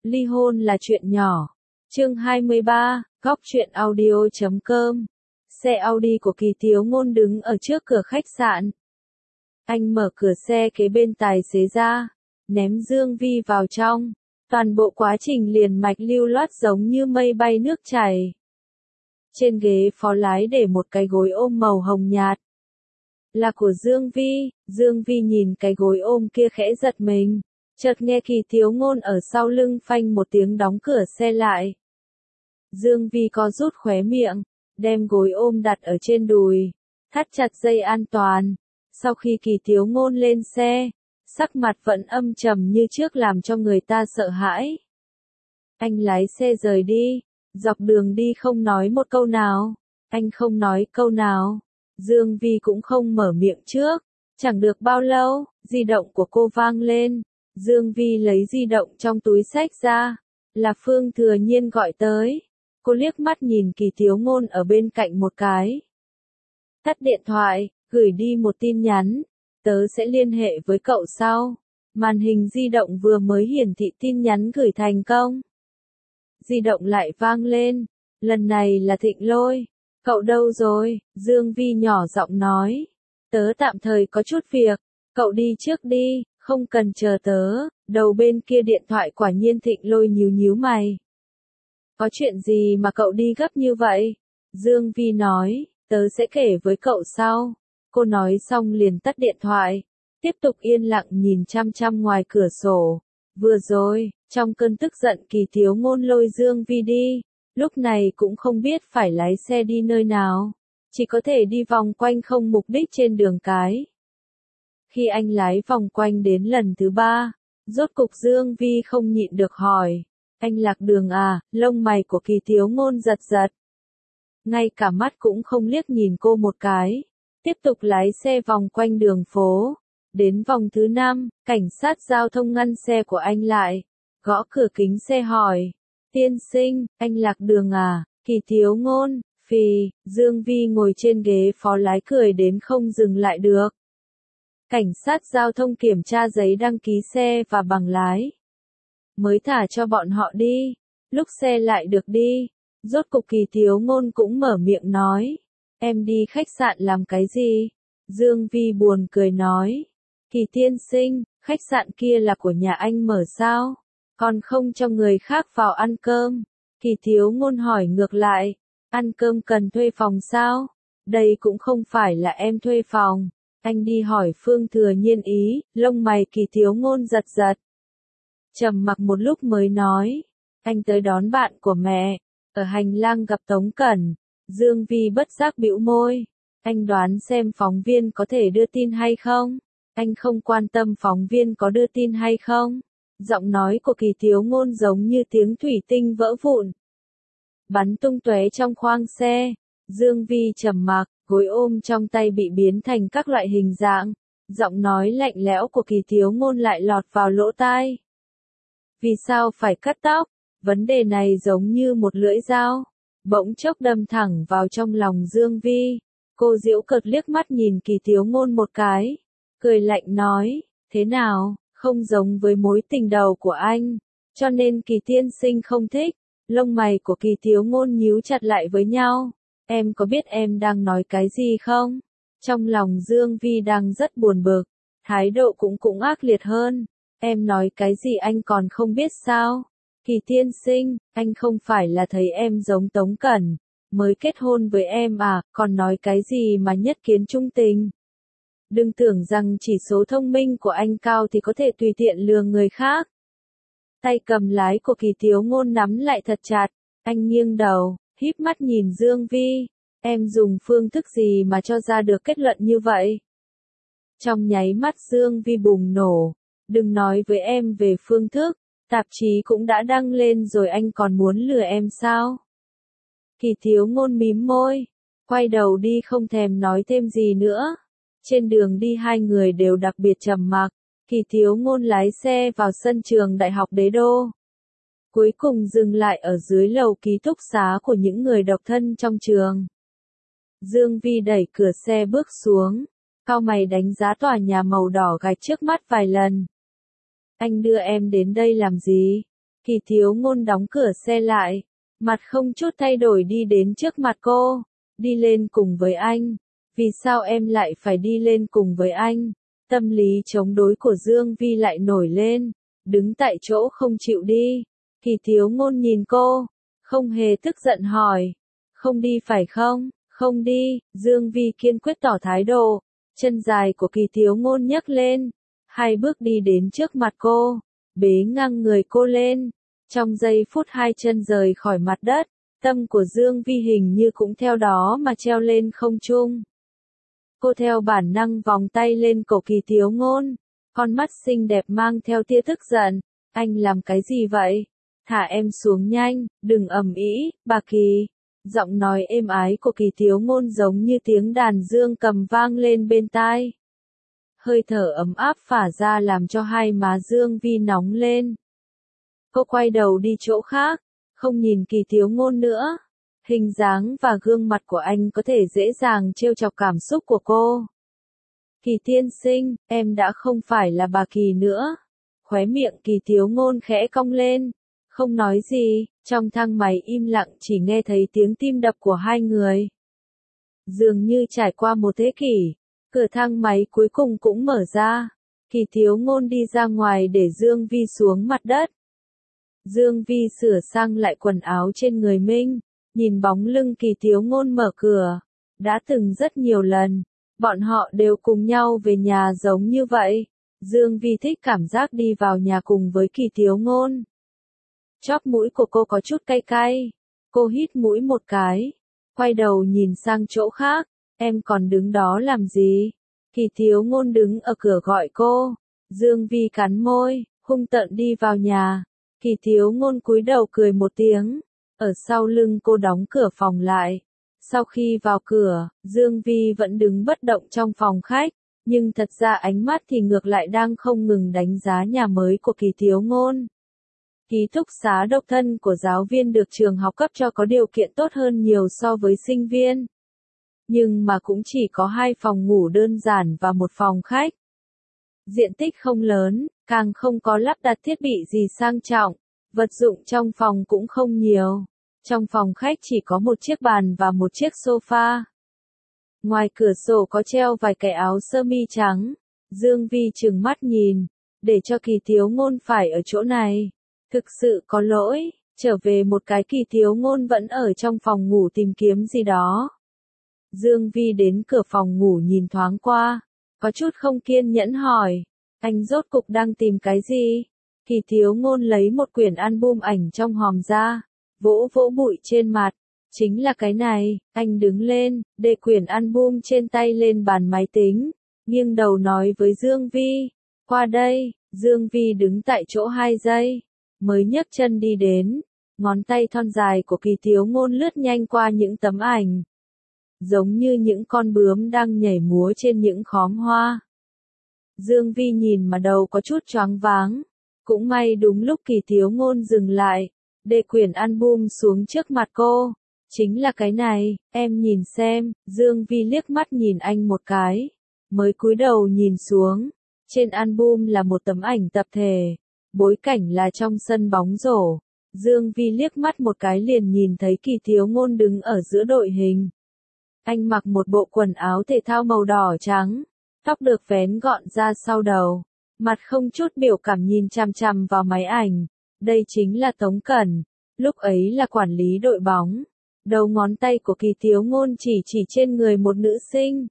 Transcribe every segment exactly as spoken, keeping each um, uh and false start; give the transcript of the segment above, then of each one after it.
Ly hôn là chuyện nhỏ. Chương hai mươi ba, góc truyện audio chấm com. Xe Audi của Kỳ Thiếu Ngôn đứng ở trước cửa khách sạn. Anh mở cửa xe kế bên tài xế ra, ném Dương Vi vào trong. Toàn bộ quá trình liền mạch lưu loát giống như mây bay nước chảy. Trên ghế phó lái để một cái gối ôm màu hồng nhạt. Là của Dương Vi. Dương Vi nhìn cái gối ôm kia khẽ giật mình. Chợt nghe Kỳ Thiếu Ngôn ở sau lưng phanh một tiếng đóng cửa xe lại. Dương Vi co rút khóe miệng, đem gối ôm đặt ở trên đùi, thắt chặt dây an toàn. Sau khi Kỳ Thiếu Ngôn lên xe, sắc mặt vẫn âm trầm như trước làm cho người ta sợ hãi. Anh lái xe rời đi, dọc đường đi không nói một câu nào. Anh không nói câu nào. Dương Vi cũng không mở miệng trước. Chẳng được bao lâu, di động của cô vang lên. Dương Vi lấy di động trong túi xách ra. Là Phương Thừa Nhiên gọi tới. Cô liếc mắt nhìn Kỳ Thiếu Ngôn ở bên cạnh một cái. Tắt điện thoại, gửi đi một tin nhắn. Tớ sẽ liên hệ với cậu sau. Màn hình di động vừa mới hiển thị tin nhắn gửi thành công. Di động lại vang lên. Lần này là Thịnh Lôi. Cậu đâu rồi? Dương Vi nhỏ giọng nói. Tớ tạm thời có chút việc. Cậu đi trước đi, không cần chờ tớ. Đầu bên kia điện thoại quả nhiên Thịnh Lôi nhíu nhíu mày. Có chuyện gì mà cậu đi gấp như vậy? Dương Vi nói, tớ sẽ kể với cậu sau. Cô nói xong liền tắt điện thoại. Tiếp tục yên lặng nhìn chăm chăm ngoài cửa sổ. Vừa rồi, trong cơn tức giận Kỳ Thiếu Ngôn lôi Dương Vi đi. Lúc này cũng không biết phải lái xe đi nơi nào. Chỉ có thể đi vòng quanh không mục đích trên đường cái. Khi anh lái vòng quanh đến lần thứ ba, rốt cục Dương Vi không nhịn được hỏi. Anh lạc đường à? Lông mày của Kỳ Thiếu Ngôn giật giật. Ngay cả mắt cũng không liếc nhìn cô một cái. Tiếp tục lái xe vòng quanh đường phố. Đến vòng thứ năm, cảnh sát giao thông ngăn xe của anh lại. Gõ cửa kính xe hỏi. Tiên sinh, anh lạc đường à? Kỳ Thiếu Ngôn, phì. Dương Vi ngồi trên ghế phó lái cười đến không dừng lại được. Cảnh sát giao thông kiểm tra giấy đăng ký xe và bằng lái. Mới thả cho bọn họ đi. Lúc xe lại được đi. Rốt cục Kỳ Thiếu Ngôn cũng mở miệng nói. Em đi khách sạn làm cái gì? Dương Vi buồn cười nói. Kỳ tiên sinh, khách sạn kia là của nhà anh mở sao? Còn không cho người khác vào ăn cơm. Kỳ Thiếu Ngôn hỏi ngược lại. Ăn cơm cần thuê phòng sao? Đây cũng không phải là em thuê phòng. Anh đi hỏi Phương Thừa Nhiên ý. Lông mày Kỳ Thiếu Ngôn giật giật. Trầm mặc một lúc mới nói. Anh tới đón bạn của mẹ. Ở hành lang gặp Tống Cẩn. Dương Vi bất giác bĩu môi. Anh đoán xem phóng viên có thể đưa tin hay không? Anh không quan tâm phóng viên có đưa tin hay không? Giọng nói của Kỳ Thiếu Ngôn giống như tiếng thủy tinh vỡ vụn. Bắn tung tóe trong khoang xe. Dương Vi trầm mặc, gối ôm trong tay bị biến thành các loại hình dạng. Giọng nói lạnh lẽo của Kỳ Thiếu Ngôn lại lọt vào lỗ tai. Vì sao phải cắt tóc? Vấn đề này giống như một lưỡi dao. Bỗng chốc đâm thẳng vào trong lòng Dương Vi. Cô giễu cợt liếc mắt nhìn Kỳ Thiếu Ngôn một cái. Cười lạnh nói, thế nào, không giống với mối tình đầu của anh. Cho nên Kỳ tiên sinh không thích. Lông mày của Kỳ Thiếu Ngôn nhíu chặt lại với nhau. Em có biết em đang nói cái gì không? Trong lòng Dương Vi đang rất buồn bực. Thái độ cũng cũng ác liệt hơn. Em nói cái gì anh còn không biết sao? Kỳ tiên sinh, anh không phải là thấy em giống Tống Cẩn, mới kết hôn với em à, còn nói cái gì mà nhất kiến trung tình. Đừng tưởng rằng chỉ số thông minh của anh cao thì có thể tùy tiện lừa người khác. Tay cầm lái của Kỳ Thiếu Ngôn nắm lại thật chặt, anh nghiêng đầu, híp mắt nhìn Dương Vi. Em dùng phương thức gì mà cho ra được kết luận như vậy? Trong nháy mắt Dương Vi bùng nổ. Đừng nói với em về phương thức, tạp chí cũng đã đăng lên rồi anh còn muốn lừa em sao? Kỳ Thiếu Ngôn mím môi, quay đầu đi không thèm nói thêm gì nữa. Trên đường đi hai người đều đặc biệt trầm mặc. Kỳ Thiếu Ngôn lái xe vào sân trường Đại học Đế Đô. Cuối cùng dừng lại ở dưới lầu ký túc xá của những người độc thân trong trường. Dương Vi đẩy cửa xe bước xuống, cau mày đánh giá tòa nhà màu đỏ gạch trước mắt vài lần. Anh đưa em đến đây làm gì? Kỳ Thiếu Ngôn đóng cửa xe lại, mặt không chút thay đổi đi đến trước mặt cô, đi lên cùng với anh. Vì sao em lại phải đi lên cùng với anh? Tâm lý chống đối của Dương Vi lại nổi lên, đứng tại chỗ không chịu đi. Kỳ Thiếu Ngôn nhìn cô, không hề tức giận hỏi, không đi phải không? Không đi, Dương Vi kiên quyết tỏ thái độ, chân dài của Kỳ Thiếu Ngôn nhấc lên, hai bước đi đến trước mặt cô, bế ngang người cô lên. Trong giây phút hai chân rời khỏi mặt đất, tâm của Dương Vi hình như cũng theo đó mà treo lên không trung. Cô theo bản năng vòng tay lên cổ Kỳ Thiếu Ngôn, con mắt xinh đẹp mang theo tia tức giận, anh làm cái gì vậy? Thả em xuống nhanh, đừng ầm ĩ, bà Kỳ. Giọng nói êm ái của Kỳ Thiếu Ngôn giống như tiếng đàn dương cầm vang lên bên tai. Hơi thở ấm áp phả ra làm cho hai má Dương Vi nóng lên. Cô quay đầu đi chỗ khác, không nhìn Kỳ Thiếu Ngôn nữa. Hình dáng và gương mặt của anh có thể dễ dàng trêu chọc cảm xúc của cô. Kỳ tiên sinh, em đã không phải là bà Kỳ nữa. Khóe miệng Kỳ Thiếu Ngôn khẽ cong lên, không nói gì, trong thang máy im lặng chỉ nghe thấy tiếng tim đập của hai người. Dường như trải qua một thế kỷ, cửa thang máy cuối cùng cũng mở ra. Kỳ Thiếu Ngôn đi ra ngoài để Dương Vi xuống mặt đất. Dương Vi sửa sang lại quần áo trên người mình, nhìn bóng lưng Kỳ Thiếu Ngôn mở cửa. Đã từng rất nhiều lần, bọn họ đều cùng nhau về nhà giống như vậy. Dương Vi thích cảm giác đi vào nhà cùng với Kỳ Thiếu Ngôn. Chóp mũi của cô có chút cay cay. Cô hít mũi một cái, quay đầu nhìn sang chỗ khác. Em còn đứng đó làm gì? Kỳ Thiếu Ngôn đứng ở cửa gọi cô. Dương Vi cắn môi, hung tợn đi vào nhà. Kỳ Thiếu Ngôn cúi đầu cười một tiếng. Ở sau lưng cô đóng cửa phòng lại. Sau khi vào cửa, Dương Vi vẫn đứng bất động trong phòng khách. Nhưng thật ra ánh mắt thì ngược lại đang không ngừng đánh giá nhà mới của Kỳ Thiếu Ngôn. Ký túc xá độc thân của giáo viên được trường học cấp cho có điều kiện tốt hơn nhiều so với sinh viên. Nhưng mà cũng chỉ có hai phòng ngủ đơn giản và một phòng khách. Diện tích không lớn, càng không có lắp đặt thiết bị gì sang trọng, vật dụng trong phòng cũng không nhiều. Trong phòng khách chỉ có một chiếc bàn và một chiếc sofa. Ngoài cửa sổ có treo vài cái áo sơ mi trắng. Dương Vi trừng mắt nhìn, để cho Kỳ Thiếu Ngôn phải ở chỗ này. Thực sự có lỗi, trở về một cái Kỳ Thiếu Ngôn vẫn ở trong phòng ngủ tìm kiếm gì đó. Dương Vi đến cửa phòng ngủ nhìn thoáng qua, có chút không kiên nhẫn hỏi, anh rốt cục đang tìm cái gì? Kỳ Thiếu Ngôn lấy một quyển album ảnh trong hòm ra, vỗ vỗ bụi trên mặt, chính là cái này. Anh đứng lên, để quyển album trên tay lên bàn máy tính, nghiêng đầu nói với Dương Vi, qua đây. Dương Vi đứng tại chỗ hai giây, mới nhấc chân đi đến, ngón tay thon dài của Kỳ Thiếu Ngôn lướt nhanh qua những tấm ảnh, giống như những con bướm đang nhảy múa trên những khóm hoa. Dương Vi nhìn mà đầu có chút choáng váng, cũng may đúng lúc Kỳ Thiếu Ngôn dừng lại, để quyển album xuống trước mặt cô. Chính là cái này, em nhìn xem. Dương Vi liếc mắt nhìn anh một cái, mới cúi đầu nhìn xuống. Trên album là một tấm ảnh tập thể, bối cảnh là trong sân bóng rổ. Dương Vi liếc mắt một cái liền nhìn thấy Kỳ Thiếu Ngôn đứng ở giữa đội hình. Anh mặc một bộ quần áo thể thao màu đỏ trắng, tóc được vén gọn ra sau đầu, mặt không chút biểu cảm nhìn chằm chằm vào máy ảnh. Đây chính là Tống Cẩn, lúc ấy là quản lý đội bóng. Đầu ngón tay của Kỳ Thiếu Ngôn chỉ chỉ trên người một nữ sinh,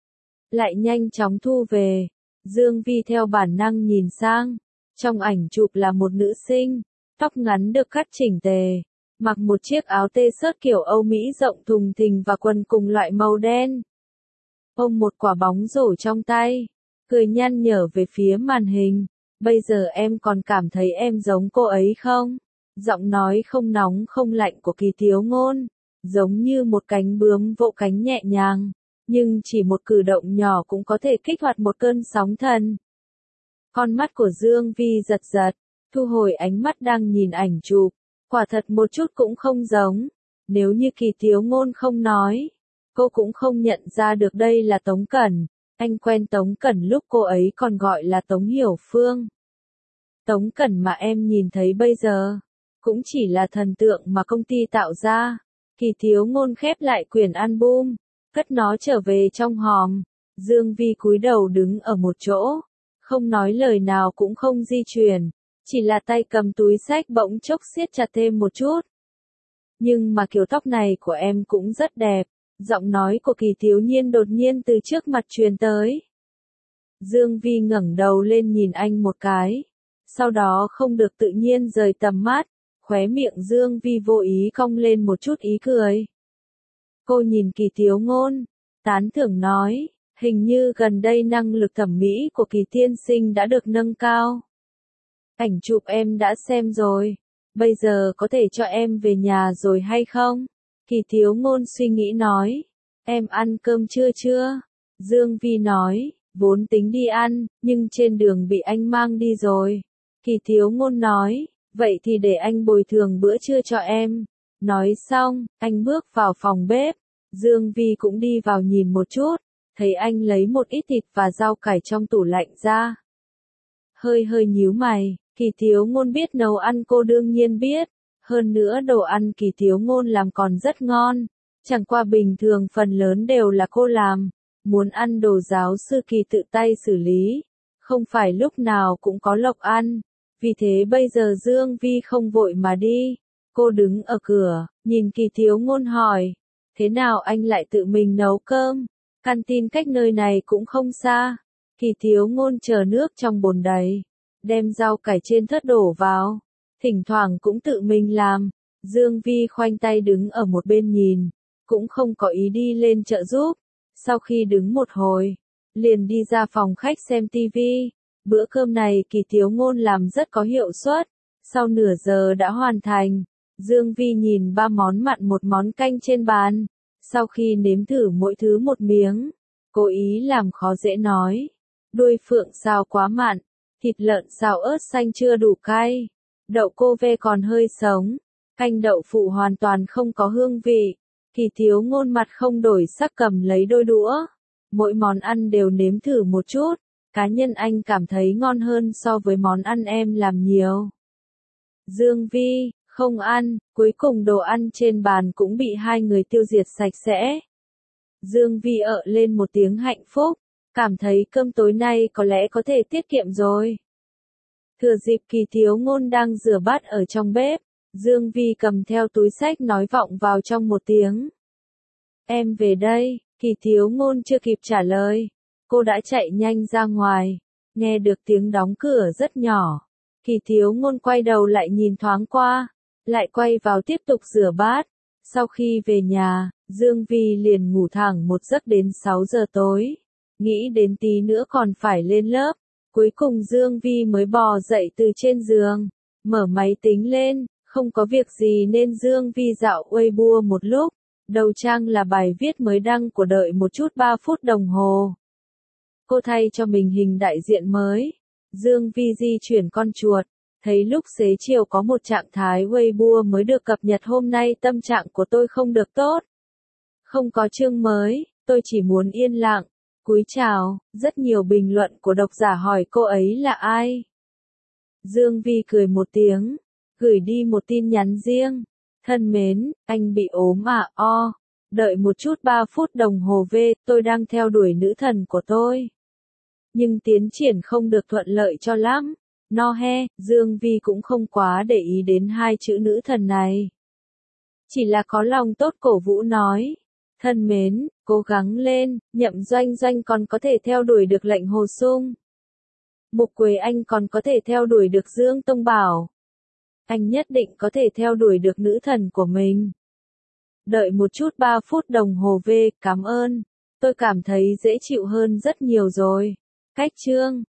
lại nhanh chóng thu về. Dương Vi theo bản năng nhìn sang, trong ảnh chụp là một nữ sinh, tóc ngắn được cắt chỉnh tề, mặc một chiếc áo t-shirt kiểu Âu Mỹ rộng thùng thình và quần cùng loại màu đen. Ôm một quả bóng rổ trong tay, cười nhăn nhở về phía màn hình. Bây giờ em còn cảm thấy em giống cô ấy không? Giọng nói không nóng không lạnh của Kỳ Thiếu Ngôn, giống như một cánh bướm vỗ cánh nhẹ nhàng, nhưng chỉ một cử động nhỏ cũng có thể kích hoạt một cơn sóng thần. Con mắt của Dương Vi giật giật, thu hồi ánh mắt đang nhìn ảnh chụp, quả thật một chút cũng không giống. Nếu như Kỳ Thiếu Ngôn không nói, cô cũng không nhận ra được đây là Tống Cẩn. Anh quen Tống Cẩn lúc cô ấy còn gọi là Tống Hiểu Phương. Tống Cẩn mà em nhìn thấy bây giờ, cũng chỉ là thần tượng mà công ty tạo ra. Kỳ Thiếu Ngôn khép lại quyển album, cất nó trở về trong hòm. Dương Vi cúi đầu đứng ở một chỗ, không nói lời nào cũng không di chuyển, chỉ là tay cầm túi xách bỗng chốc siết chặt thêm một chút. Nhưng mà kiểu tóc này của em cũng rất đẹp, giọng nói của Kỳ Thiếu Nhiên đột nhiên từ trước mặt truyền tới. Dương Vi ngẩng đầu lên nhìn anh một cái, sau đó không được tự nhiên rời tầm mắt, khóe miệng Dương Vi vô ý cong lên một chút ý cười. Cô nhìn Kỳ Thiếu Ngôn, tán thưởng nói, hình như gần đây năng lực thẩm mỹ của Kỳ tiên sinh đã được nâng cao. Ảnh chụp em đã xem rồi, bây giờ có thể cho em về nhà rồi hay không? Kỳ Thiếu Ngôn suy nghĩ nói, em ăn cơm chưa chưa? Dương Vi nói, vốn tính đi ăn, nhưng trên đường bị anh mang đi rồi. Kỳ Thiếu Ngôn nói, vậy thì để anh bồi thường bữa trưa cho em. Nói xong, anh bước vào phòng bếp, Dương Vi cũng đi vào nhìn một chút, thấy anh lấy một ít thịt và rau cải trong tủ lạnh ra. Hơi hơi nhíu mày, Kỳ Thiếu Ngôn biết nấu ăn cô đương nhiên biết, hơn nữa đồ ăn Kỳ Thiếu Ngôn làm còn rất ngon, chẳng qua bình thường phần lớn đều là cô làm, muốn ăn đồ giáo sư Kỳ tự tay xử lý, không phải lúc nào cũng có lộc ăn, vì thế bây giờ Dương Vi không vội mà đi, cô đứng ở cửa, nhìn Kỳ Thiếu Ngôn hỏi, thế nào anh lại tự mình nấu cơm, canteen cách nơi này cũng không xa. Kỳ Thiếu Ngôn chờ nước trong bồn đầy, đem rau cải trên thớt đổ vào, thỉnh thoảng cũng tự mình làm. Dương Vi khoanh tay đứng ở một bên nhìn, cũng không có ý đi lên trợ giúp. Sau khi đứng một hồi, liền đi ra phòng khách xem tivi. Bữa cơm này Kỳ Thiếu Ngôn làm rất có hiệu suất, sau nửa giờ đã hoàn thành. Dương Vi nhìn ba món mặn một món canh trên bàn, sau khi nếm thử mỗi thứ một miếng, cố ý làm khó dễ nói. Đuôi phượng xào quá mặn, thịt lợn xào ớt xanh chưa đủ cay, đậu cô ve còn hơi sống, canh đậu phụ hoàn toàn không có hương vị. Kỳ Thiếu Ngôn mặt không đổi sắc cầm lấy đôi đũa, mỗi món ăn đều nếm thử một chút, cá nhân anh cảm thấy ngon hơn so với món ăn em làm nhiều. Dương Vi, không ăn, cuối cùng đồ ăn trên bàn cũng bị hai người tiêu diệt sạch sẽ. Dương Vi ợ lên một tiếng hạnh phúc, cảm thấy cơm tối nay có lẽ có thể tiết kiệm rồi. Thừa dịp Kỳ Thiếu Ngôn đang rửa bát ở trong bếp, Dương Vi cầm theo túi xách nói vọng vào trong một tiếng. Em về đây. Kỳ Thiếu Ngôn chưa kịp trả lời, cô đã chạy nhanh ra ngoài, nghe được tiếng đóng cửa rất nhỏ. Kỳ Thiếu Ngôn quay đầu lại nhìn thoáng qua, lại quay vào tiếp tục rửa bát. Sau khi về nhà, Dương Vi liền ngủ thẳng một giấc đến sáu giờ tối, nghĩ đến tí nữa còn phải lên lớp. Cuối cùng Dương Vi mới bò dậy từ trên giường, mở máy tính lên, không có việc gì nên Dương Vi dạo Weibo một lúc. Đầu trang là bài viết mới đăng của đợi một chút ba phút đồng hồ. Cô thay cho mình hình đại diện mới. Dương Vi di chuyển con chuột, thấy lúc xế chiều có một trạng thái Weibo mới được cập nhật hôm nay tâm trạng của tôi không được tốt. Không có chương mới, tôi chỉ muốn yên lặng. Cúi chào, rất nhiều bình luận của độc giả hỏi cô ấy là ai. Dương Vi cười một tiếng, gửi đi một tin nhắn riêng. Thân mến, anh bị ốm à o, đợi một chút ba phút đồng hồ về, tôi đang theo đuổi nữ thần của tôi. Nhưng tiến triển không được thuận lợi cho lắm. No he, Dương Vi cũng không quá để ý đến hai chữ nữ thần này. Chỉ là có lòng tốt cổ vũ nói. Thân mến, cố gắng lên, Nhậm Doanh Doanh còn có thể theo đuổi được lệnh Hồ Sung. Mục Quế Anh còn có thể theo đuổi được Dương Tông Bảo. Anh nhất định có thể theo đuổi được nữ thần của mình. Đợi một chút ba phút đồng hồ về, cảm ơn. Tôi cảm thấy dễ chịu hơn rất nhiều rồi. Cách chương